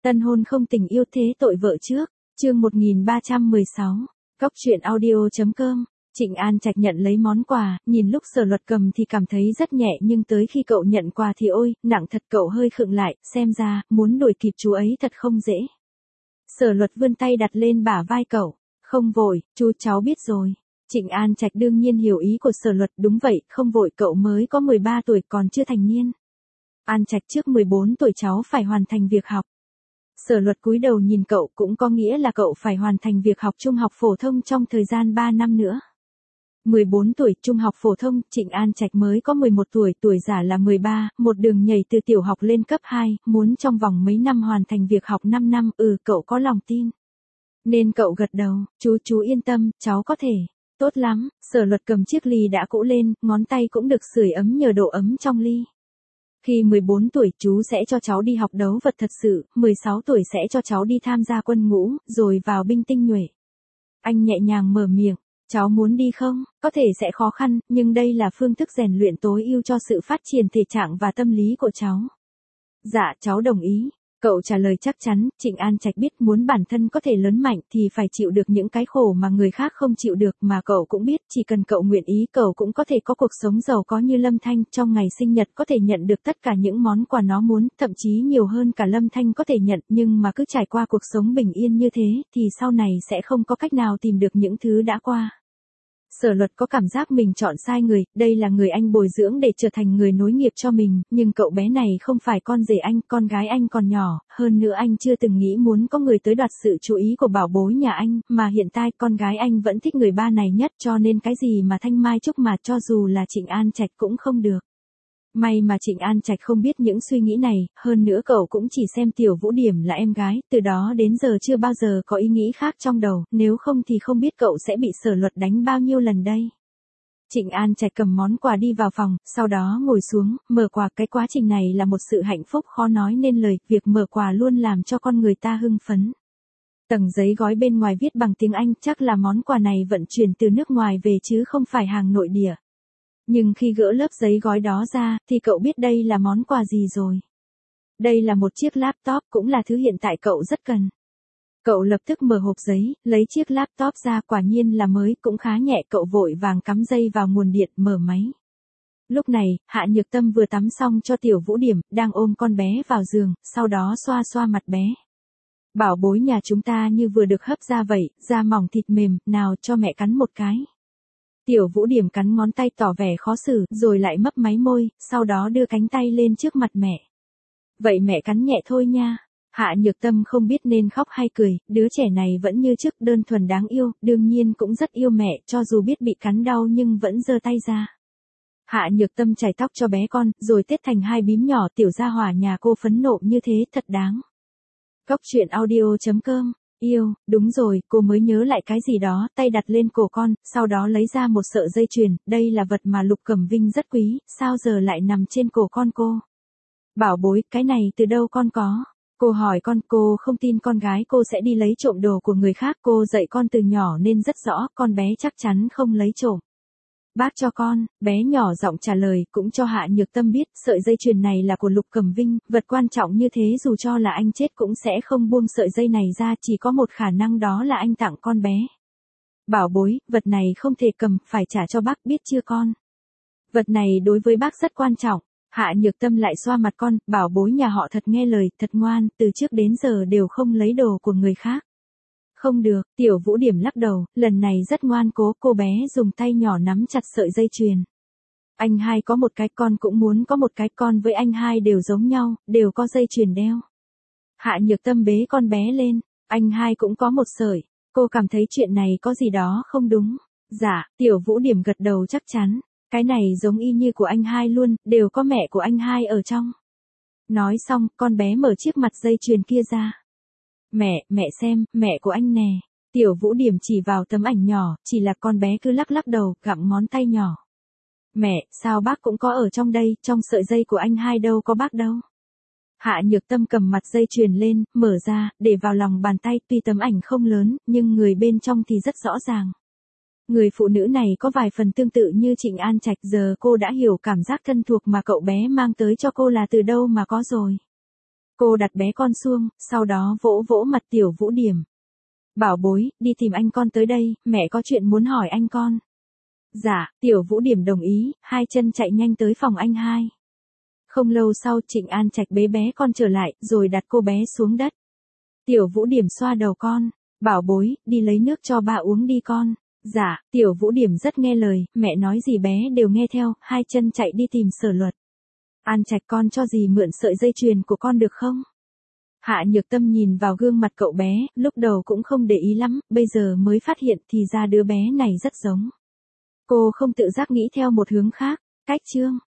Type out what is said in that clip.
Tân hôn không tình yêu thế tội vợ trước, chương 1316, Cóc truyện audio.com. Trịnh An Trạch nhận lấy món quà, nhìn lúc Sở Luật cầm thì cảm thấy rất nhẹ nhưng tới khi cậu nhận quà thì ôi, nặng thật, cậu hơi khựng lại, xem ra, muốn đuổi kịp chú ấy thật không dễ. Sở Luật vươn tay đặt lên bả vai cậu, không vội, chú cháu biết rồi. Trịnh An Trạch đương nhiên hiểu ý của Sở Luật, đúng vậy, không vội, cậu mới có 13 tuổi còn chưa thành niên. An Trạch trước 14 tuổi cháu phải hoàn thành việc học. Sở Luật cúi đầu nhìn cậu, cũng có nghĩa là cậu phải hoàn thành việc học trung học phổ thông trong thời gian 3 năm nữa. 14 tuổi, trung học phổ thông, Trịnh An Trạch mới có 11 tuổi, tuổi giả là 13, một đường nhảy từ tiểu học lên cấp 2, muốn trong vòng mấy năm hoàn thành việc học 5 năm, cậu có lòng tin. Nên cậu gật đầu, chú yên tâm, cháu có thể. Tốt lắm, Sở Luật cầm chiếc ly đã cũ lên, ngón tay cũng được sưởi ấm nhờ độ ấm trong ly. Khi 14 tuổi chú sẽ cho cháu đi học đấu vật thật sự, 16 tuổi sẽ cho cháu đi tham gia quân ngũ, rồi vào binh tinh nhuệ. Anh nhẹ nhàng mở miệng, cháu muốn đi không? Có thể sẽ khó khăn, nhưng đây là phương thức rèn luyện tối ưu cho sự phát triển thể trạng và tâm lý của cháu. Dạ, cháu đồng ý. Cậu trả lời chắc chắn. Trịnh An Trạch biết muốn bản thân có thể lớn mạnh thì phải chịu được những cái khổ mà người khác không chịu được, mà cậu cũng biết chỉ cần cậu nguyện ý cậu cũng có thể có cuộc sống giàu có như Lâm Thanh, trong ngày sinh nhật có thể nhận được tất cả những món quà nó muốn, thậm chí nhiều hơn cả Lâm Thanh có thể nhận, nhưng mà cứ trải qua cuộc sống bình yên như thế thì sau này sẽ không có cách nào tìm được những thứ đã qua. Sở Luật có cảm giác mình chọn sai người, đây là người anh bồi dưỡng để trở thành người nối nghiệp cho mình, nhưng cậu bé này không phải con rể anh, con gái anh còn nhỏ, hơn nữa anh chưa từng nghĩ muốn có người tới đoạt sự chú ý của bảo bối nhà anh, mà hiện tại con gái anh vẫn thích người ba này nhất, cho nên cái gì mà Thanh Mai Trúc Mạt cho dù là Trịnh An Trạch cũng không được. May mà Trịnh An Trạch không biết những suy nghĩ này, hơn nữa cậu cũng chỉ xem Tiểu Vũ Điểm là em gái, từ đó đến giờ chưa bao giờ có ý nghĩ khác trong đầu, nếu không thì không biết cậu sẽ bị Sở Luật đánh bao nhiêu lần đây. Trịnh An Trạch cầm món quà đi vào phòng, sau đó ngồi xuống, mở quà. Cái quá trình này là một sự hạnh phúc khó nói nên lời, việc mở quà luôn làm cho con người ta hưng phấn. Tầng giấy gói bên ngoài viết bằng tiếng Anh, chắc là món quà này vận chuyển từ nước ngoài về chứ không phải hàng nội địa. Nhưng khi gỡ lớp giấy gói đó ra, thì cậu biết đây là món quà gì rồi. Đây là một chiếc laptop, cũng là thứ hiện tại cậu rất cần. Cậu lập tức mở hộp giấy, lấy chiếc laptop ra, quả nhiên là mới, cũng khá nhẹ, cậu vội vàng cắm dây vào nguồn điện, mở máy. Lúc này, Hạ Nhược Tâm vừa tắm xong cho Tiểu Vũ Điểm, đang ôm con bé vào giường, sau đó xoa xoa mặt bé. Bảo bối nhà chúng ta như vừa được hấp ra vậy, da mỏng thịt mềm, nào cho mẹ cắn một cái. Tiểu Vũ Điểm cắn ngón tay tỏ vẻ khó xử, rồi lại mấp máy môi, sau đó đưa cánh tay lên trước mặt mẹ. Vậy mẹ cắn nhẹ thôi nha. Hạ Nhược Tâm không biết nên khóc hay cười, đứa trẻ này vẫn như trước, đơn thuần đáng yêu, đương nhiên cũng rất yêu mẹ, cho dù biết bị cắn đau nhưng vẫn giơ tay ra. Hạ Nhược Tâm chải tóc cho bé con, rồi tết thành hai bím nhỏ, tiểu gia hỏa nhà cô phấn nộ như thế thật đáng. Cóc truyện audio.com. Yêu, đúng rồi, cô mới nhớ lại cái gì đó, tay đặt lên cổ con, sau đó lấy ra một sợi dây chuyền, đây là vật mà Lục Cẩm Vinh rất quý, sao giờ lại nằm trên cổ con cô? Bảo bối, cái này từ đâu con có? Cô hỏi con, cô không tin con gái cô sẽ đi lấy trộm đồ của người khác, cô dạy con từ nhỏ nên rất rõ, con bé chắc chắn không lấy trộm. Bác cho con, bé nhỏ giọng trả lời, cũng cho Hạ Nhược Tâm biết, sợi dây chuyền này là của Lục Cẩm Vinh, vật quan trọng như thế dù cho là anh chết cũng sẽ không buông sợi dây này ra, chỉ có một khả năng đó là anh tặng con bé. Bảo bối, vật này không thể cầm, phải trả cho bác, biết chưa con? Vật này đối với bác rất quan trọng. Hạ Nhược Tâm lại xoa mặt con, bảo bối nhà họ thật nghe lời, thật ngoan, từ trước đến giờ đều không lấy đồ của người khác. Không được, Tiểu Vũ Điểm lắc đầu, lần này rất ngoan cố, cô bé dùng tay nhỏ nắm chặt sợi dây chuyền. Anh hai có một cái, con cũng muốn có một cái, con với anh hai đều giống nhau, đều có dây chuyền đeo. Hạ Nhược Tâm bế con bé lên, anh hai cũng có một sợi, cô cảm thấy chuyện này có gì đó không đúng. Dạ, Tiểu Vũ Điểm gật đầu chắc chắn, cái này giống y như của anh hai luôn, đều có mẹ của anh hai ở trong. Nói xong, con bé mở chiếc mặt dây chuyền kia ra. Mẹ xem, mẹ của anh nè. Tiểu Vũ Điểm chỉ vào tấm ảnh nhỏ, chỉ là con bé cứ lắc lắc đầu, gặm ngón tay nhỏ. Mẹ, sao bác cũng có ở trong đây, trong sợi dây của anh hai đâu có bác đâu. Hạ Nhược Tâm cầm mặt dây chuyền lên, mở ra, để vào lòng bàn tay, tuy tấm ảnh không lớn, nhưng người bên trong thì rất rõ ràng. Người phụ nữ này có vài phần tương tự như Trịnh An Trạch, giờ cô đã hiểu cảm giác thân thuộc mà cậu bé mang tới cho cô là từ đâu mà có rồi. Cô đặt bé con xuống, sau đó vỗ vỗ mặt Tiểu Vũ Điểm. Bảo bối, đi tìm anh con tới đây, mẹ có chuyện muốn hỏi anh con. Dạ, Tiểu Vũ Điểm đồng ý, hai chân chạy nhanh tới phòng anh hai. Không lâu sau Trịnh An Trạch bế bé con trở lại, rồi đặt cô bé xuống đất. Tiểu Vũ Điểm xoa đầu con. Bảo bối, đi lấy nước cho ba uống đi con. Dạ, Tiểu Vũ Điểm rất nghe lời, mẹ nói gì bé đều nghe theo, hai chân chạy đi tìm Sở Luật. An Trạch con cho dì mượn sợi dây chuyền của con được không? Hạ Nhược Tâm nhìn vào gương mặt cậu bé, lúc đầu cũng không để ý lắm, bây giờ mới phát hiện thì ra đứa bé này rất giống. Cô không tự giác nghĩ theo một hướng khác, cách chương.